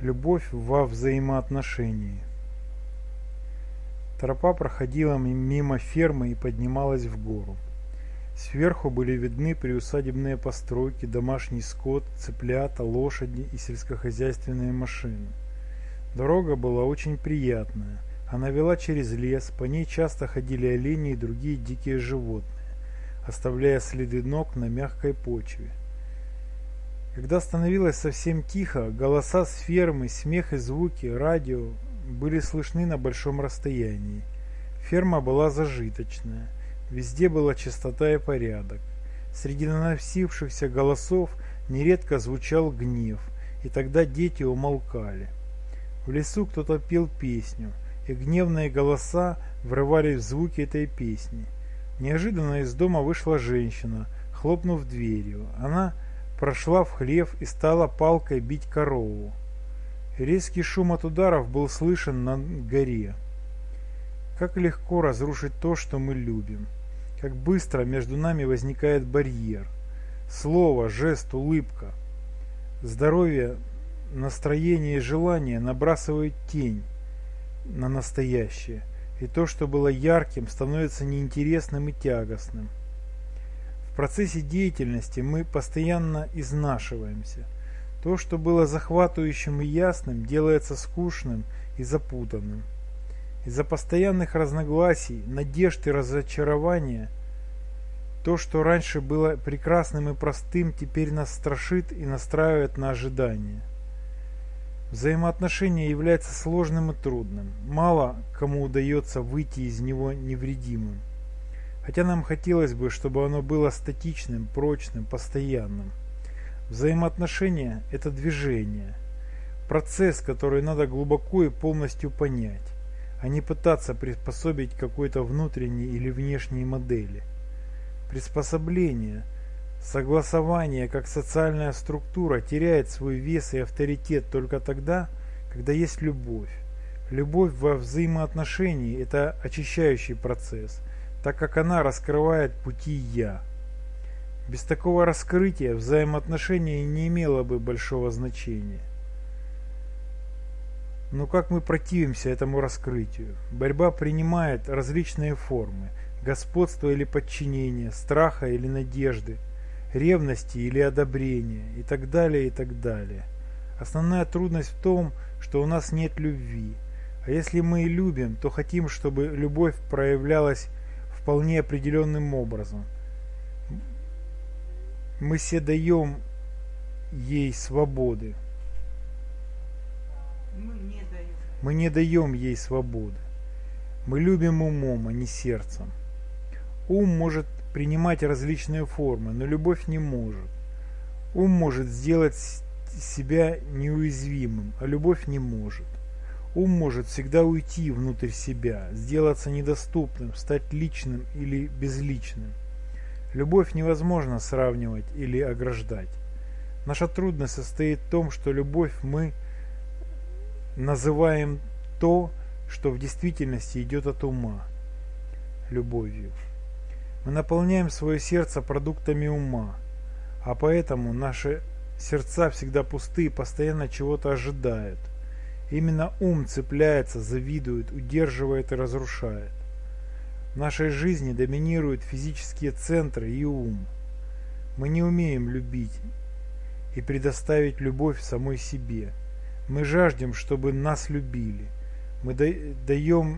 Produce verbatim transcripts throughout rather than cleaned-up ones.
Любовь во взаимоотношении. Тропа проходила мимо фермы и поднималась в гору. Сверху были видны приусадебные постройки, домашний скот, цыплята, лошади и сельскохозяйственные машины. Дорога была очень приятная. Она вела через лес, по ней часто ходили олени и другие дикие животные, оставляя следы ног на мягкой почве. Когда становилось совсем тихо, голоса с фермы, смех и звуки радио были слышны на большом расстоянии. Ферма была зажиточная, везде была чистота и порядок. Среди доносившихся голосов нередко звучал гнев, и тогда дети умолкали. В лесу кто-то пел песню, и гневные голоса врывались в звуки этой песни. Неожиданно из дома вышла женщина, хлопнув дверью. Она прошла в хлев и стала палкой бить корову. Резкий шум от ударов был слышен на горе. Как легко разрушить то, что мы любим. Как быстро между нами возникает барьер. Слово, жест, улыбка. Здоровье, настроение и желание набрасывают тень на настоящее. И то, что было ярким, становится неинтересным и тягостным. В процессе деятельности мы постоянно изнашиваемся. То, что было захватывающим и ясным, делается скучным и запутанным. Из-за постоянных разногласий, надежд и разочарования, то, что раньше было прекрасным и простым, теперь нас страшит и настраивает на ожидание. Взаимоотношение является сложным и трудным. Мало кому удается выйти из него невредимым. Хотя нам хотелось бы, чтобы оно было статичным, прочным, постоянным. Взаимоотношения – это движение, процесс, который надо глубоко и полностью понять, а не пытаться приспособить к какой-то внутренней или внешней модели. Приспособление, согласование как социальная структура теряет свой вес и авторитет только тогда, когда есть любовь. Любовь во взаимоотношении – это очищающий процесс, так как она раскрывает пути «я». Без такого раскрытия взаимоотношения не имело бы большого значения. Но как мы противимся этому раскрытию? Борьба принимает различные формы: господства или подчинения, страха или надежды, ревности или одобрения и так далее, и так далее. Основная трудность в том, что у нас нет любви. А если мы и любим, то хотим, чтобы любовь проявлялась вполне определенным образом. Мы все даем ей свободы. Мы не даем. Мы не даем ей свободы. Мы любим умом, а не сердцем. Ум может принимать различные формы, но любовь не может. Ум может сделать себя неуязвимым, а любовь не может. Ум может всегда уйти внутрь себя, сделаться недоступным, стать личным или безличным. Любовь невозможно сравнивать или ограждать. Наша трудность состоит в том, что любовь мы называем то, что в действительности идет от ума, любовью. Мы наполняем свое сердце продуктами ума, а поэтому наши сердца всегда пусты и постоянно чего-то ожидают. Именно ум цепляется, завидует, удерживает и разрушает. В нашей жизни доминируют физические центры и ум. Мы не умеем любить и предоставить любовь самой себе. Мы жаждем, чтобы нас любили. Мы даем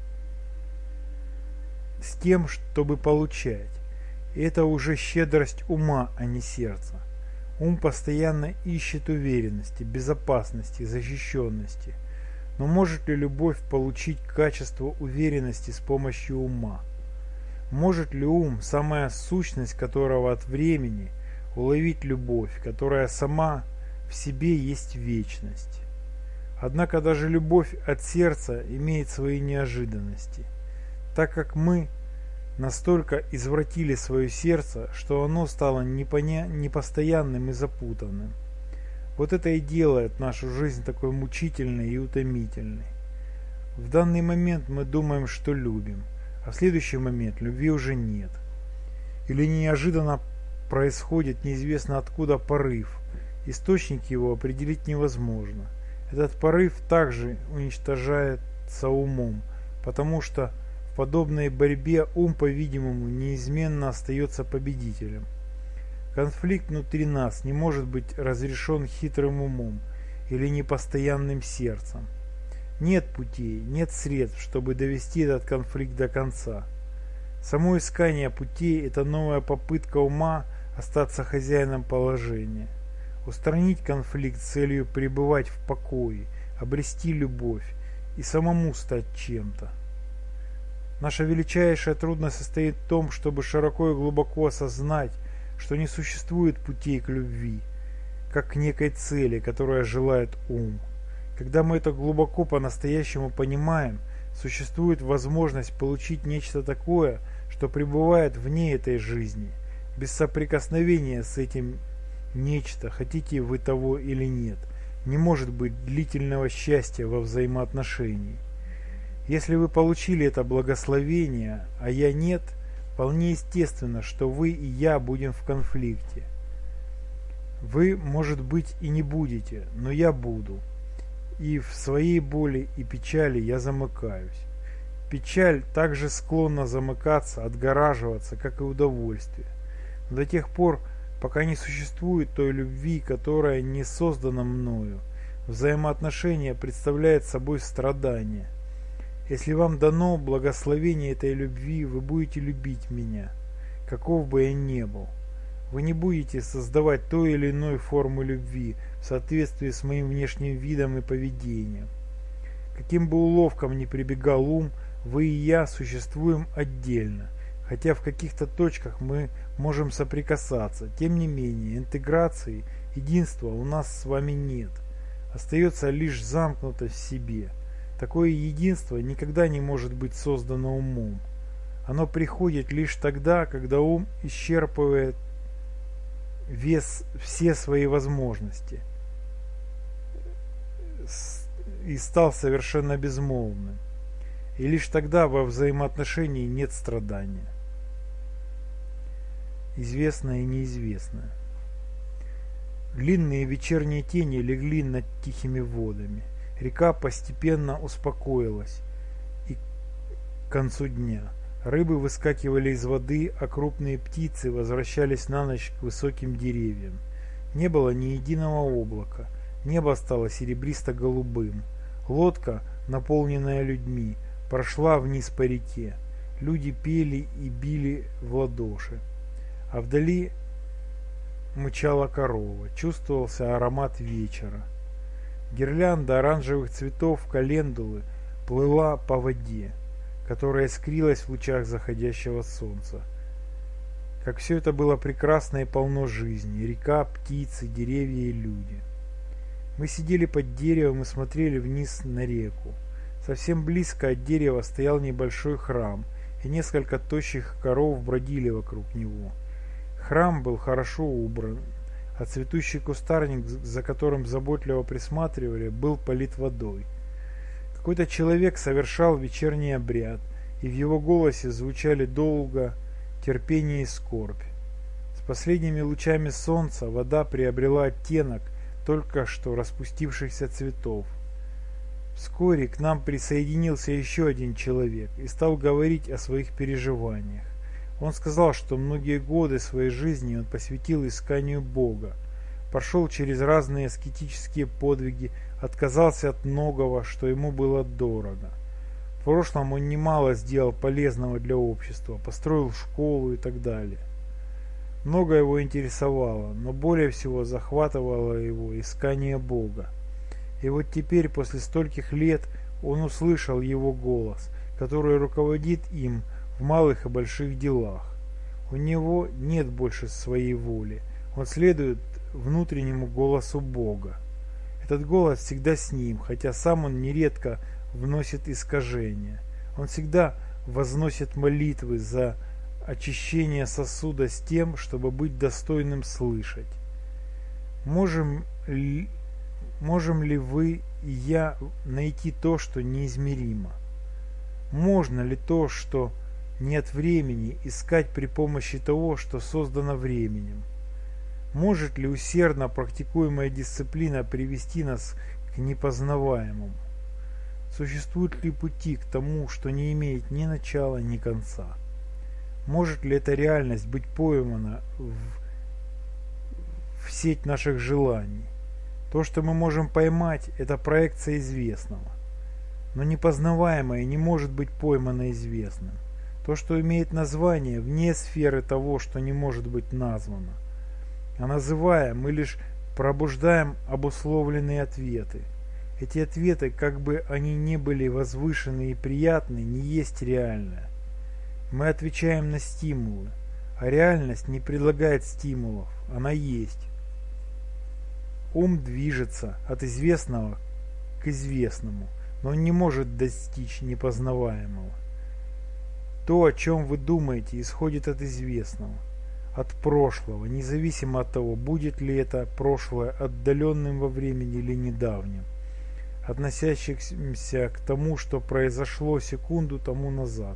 с тем, чтобы получать. И это уже щедрость ума, а не сердца. Ум постоянно ищет уверенности, безопасности, защищенности. Но может ли любовь получить качество уверенности с помощью ума? Может ли ум, самая сущность которого от времени, уловить любовь, которая сама в себе есть вечность? Однако даже любовь от сердца имеет свои неожиданности, так как мы настолько извратили свое сердце, что оно стало непоня... непостоянным и запутанным. Вот это и делает нашу жизнь такой мучительной и утомительной. В данный момент мы думаем, что любим, а в следующий момент любви уже нет. Или неожиданно происходит неизвестно откуда порыв, источник его определить невозможно. Этот порыв также уничтожается умом, потому что в подобной борьбе ум, по-видимому, неизменно остается победителем. Конфликт внутри нас не может быть разрешен хитрым умом или непостоянным сердцем. Нет путей, нет средств, чтобы довести этот конфликт до конца. Само искание путей – это новая попытка ума остаться хозяином положения. Устранить конфликт с целью пребывать в покое, обрести любовь и самому стать чем-то. Наша величайшая трудность состоит в том, чтобы широко и глубоко осознать, что не существует путей к любви, как к некой цели, которая желает ум. Когда мы это глубоко по-настоящему понимаем, существует возможность получить нечто такое, что пребывает вне этой жизни, без соприкосновения с этим нечто, хотите вы того или нет, не может быть длительного счастья во взаимоотношении. Если вы получили это благословение, а я нет, вполне естественно, что вы и я будем в конфликте. Вы, может быть, и не будете, но я буду. И в своей боли и печали я замыкаюсь. Печаль также склонна замыкаться, отгораживаться, как и удовольствие. Но до тех пор, пока не существует той любви, которая не создана мною, взаимоотношения представляют собой страдание. Если вам дано благословение этой любви, вы будете любить меня, каков бы я ни был. Вы не будете создавать той или иной формы любви в соответствии с моим внешним видом и поведением. Каким бы уловкам ни прибегал ум, вы и я существуем отдельно, хотя в каких-то точках мы можем соприкасаться. Тем не менее, интеграции, единства у нас с вами нет. Остается лишь замкнутость в себе. Такое единство никогда не может быть создано умом. Оно приходит лишь тогда, когда ум исчерпывает вес все свои возможности и стал совершенно безмолвным. И лишь тогда во взаимоотношении нет страдания. Известное и неизвестное. Длинные вечерние тени легли над тихими водами. Река постепенно успокоилась и к концу дня. Рыбы выскакивали из воды, а крупные птицы возвращались на ночь к высоким деревьям. Не было ни единого облака. Небо стало серебристо-голубым. Лодка, наполненная людьми, прошла вниз по реке. Люди пели и били в ладоши. А вдали мычала корова. Чувствовался аромат вечера. Гирлянда оранжевых цветов календулы плыла по воде, которая искрилась в лучах заходящего солнца. Как все это было прекрасно и полно жизни. Река, птицы, деревья и люди. Мы сидели под деревом и смотрели вниз на реку. Совсем близко от дерева стоял небольшой храм, и несколько тощих коров бродили вокруг него. Храм был хорошо убран, а цветущий кустарник, за которым заботливо присматривали, был полит водой. Какой-то человек совершал вечерний обряд, и в его голосе звучали долго терпение и скорбь. С последними лучами солнца вода приобрела оттенок только что распустившихся цветов. Вскоре к нам присоединился еще один человек и стал говорить о своих переживаниях. Он сказал, что многие годы своей жизни он посвятил исканию Бога, прошел через разные аскетические подвиги, отказался от многого, что ему было дорого. В прошлом он немало сделал полезного для общества, построил школу и так далее. Многое его интересовало, но более всего захватывало его искание Бога. И вот теперь, после стольких лет, он услышал его голос, который руководит им в малых и больших делах. У него нет больше своей воли, он следует внутреннему голосу Бога. Этот голос всегда с ним, хотя сам он нередко вносит искажения. Он всегда возносит молитвы за очищение сосуда с тем, чтобы быть достойным слышать. Можем ли, можем ли вы и я найти то, что неизмеримо? Можно ли то, что нет времени, искать при помощи того, что создано временем? Может ли усердно практикуемая дисциплина привести нас к непознаваемому. Существуют ли пути к тому, что не имеет ни начала, ни конца? Может ли эта реальность быть поймана в, в сеть наших желаний? То, что мы можем поймать, это проекция известного. Но непознаваемое не может быть поймано известным. То, что имеет название, вне сферы того, что не может быть названо. А называя, мы лишь пробуждаем обусловленные ответы. Эти ответы, как бы они ни были возвышены и приятны, не есть реальное. Мы отвечаем на стимулы, а реальность не предлагает стимулов, она есть. Ум движется от известного к известному, но он не может достичь непознаваемого. То, о чем вы думаете, исходит от известного, от прошлого, независимо от того, будет ли это прошлое отдаленным во времени или недавним, относящимся к тому, что произошло секунду тому назад.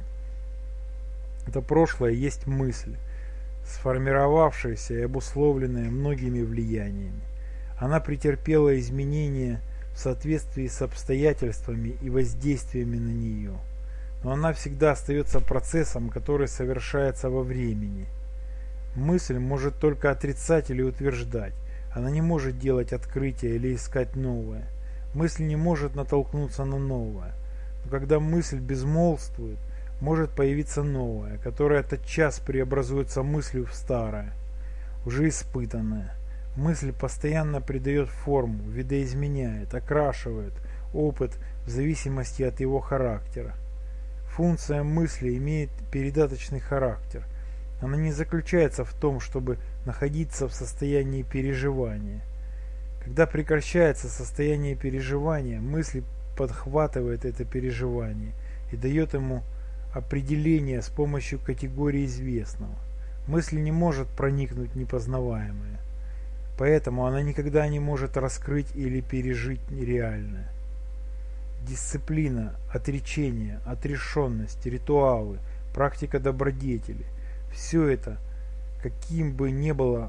Это прошлое есть мысль, сформировавшаяся и обусловленная многими влияниями. Она претерпела изменения в соответствии с обстоятельствами и воздействиями на нее. Но она всегда остается процессом, который совершается во времени. Мысль может только отрицать или утверждать. Она не может делать открытия или искать новое. Мысль не может натолкнуться на новое. Но когда мысль безмолвствует, может появиться новое, которое тотчас преобразуется мыслью в старое, уже испытанное. Мысль постоянно придает форму, видоизменяет, окрашивает опыт в зависимости от его характера. Функция мысли имеет передаточный характер. Она не заключается в том, чтобы находиться в состоянии переживания. Когда прекращается состояние переживания, мысль подхватывает это переживание и дает ему определение с помощью категории известного. Мысль не может проникнуть в непознаваемое, поэтому она никогда не может раскрыть или пережить реальное. Дисциплина, отречение, отрешенность, ритуалы, практика добродетели – все это, каким бы ни было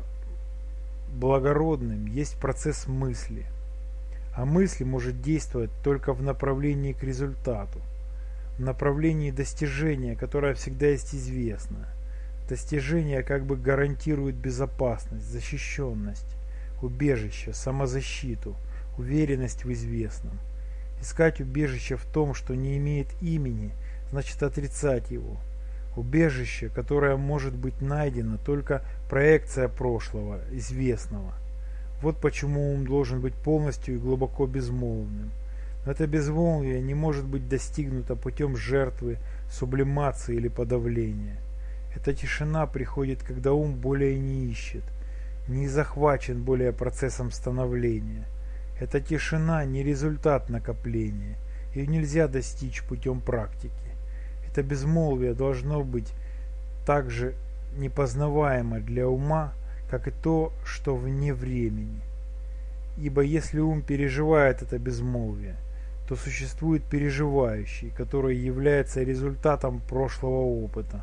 благородным, есть процесс мысли. А мысль может действовать только в направлении к результату, в направлении достижения, которое всегда есть известно. Достижение как бы гарантирует безопасность, защищенность, убежище, самозащиту, уверенность в известном. Искать убежище в том, что не имеет имени, значит отрицать его. Убежище, которое может быть найдено, только проекция прошлого, известного. Вот почему ум должен быть полностью и глубоко безмолвным. Но это безмолвие не может быть достигнуто путем жертвы, сублимации или подавления. Эта тишина приходит, когда ум более не ищет, не захвачен более процессом становления. Эта тишина не результат накопления, ее нельзя достичь путем практики. Это безмолвие должно быть так же непознаваемо для ума, как и то, что вне времени. Ибо если ум переживает это безмолвие, то существует переживающий, который является результатом прошлого опыта,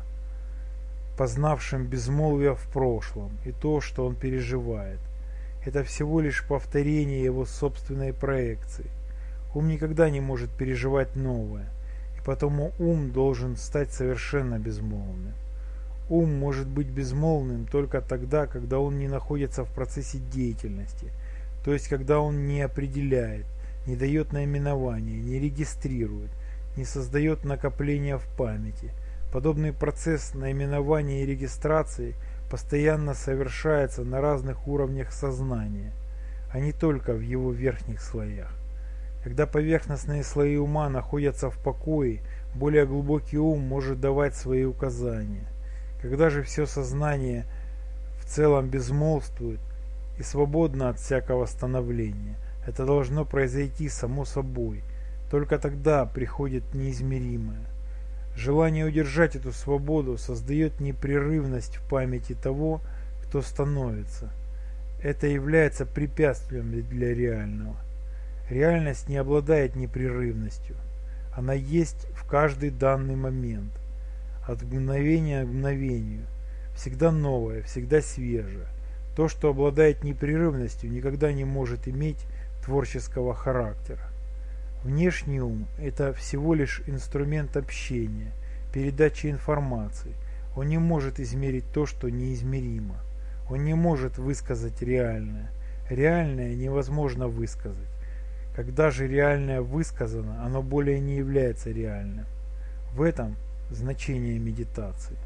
познавшим безмолвие в прошлом и то, что он переживает. Это всего лишь повторение его собственной проекции. Ум никогда не может переживать новое, и потому ум должен стать совершенно безмолвным. Ум может быть безмолвным только тогда, когда он не находится в процессе деятельности, то есть когда он не определяет, не дает наименования, не регистрирует, не создает накопления в памяти. Подобный процесс наименования и регистрации постоянно совершается на разных уровнях сознания, а не только в его верхних слоях. Когда поверхностные слои ума находятся в покое, более глубокий ум может давать свои указания. Когда же все сознание в целом безмолвствует и свободно от всякого становления, это должно произойти само собой. Только тогда приходит неизмеримое. Желание удержать эту свободу создает непрерывность в памяти того, кто становится. Это является препятствием для реального. Реальность не обладает непрерывностью. Она есть в каждый данный момент. От мгновения к мгновению. Всегда новое, всегда свежее. То, что обладает непрерывностью, никогда не может иметь творческого характера. Внешний ум – это всего лишь инструмент общения, передачи информации. Он не может измерить то, что неизмеримо. Он не может высказать реальное. Реальное невозможно высказать. Когда же реальное высказано, оно более не является реальным. В этом значение медитации.